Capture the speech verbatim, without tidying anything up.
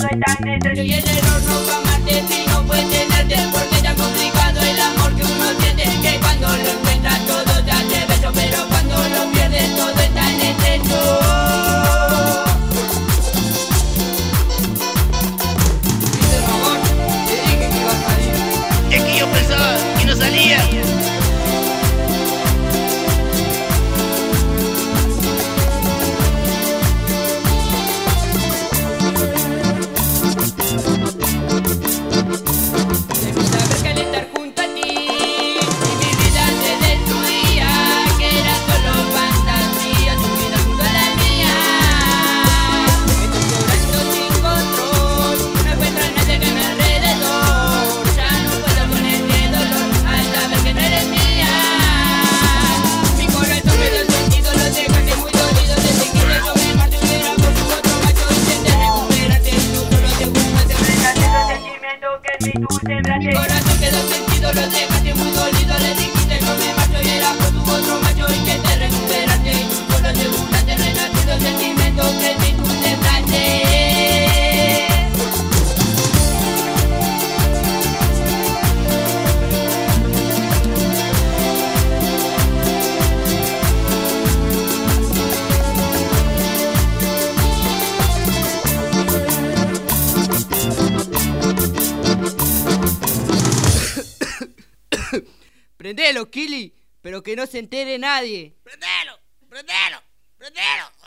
todo está en el y el error no va a amarte si no puede tenerte, porque es tan complicado el amor que uno siente, que cuando lo encuentra todo te hace beso, pero cuando lo pierdes todo está en exceso. Viste, Ramón, te dije que iba a salir. Es que yo pensaba que no salía. Mi corazón quedó sentido, lo dejaste muy dolido. Le dijiste no me marcho y era por tu otro macho y que te recuperaste y tú solo te burlaste, renacido sentimiento que ni tú sembraste. Prendelo, Kili, pero que no se entere nadie. ¡Prendelo! ¡Prendelo! ¡Prendelo!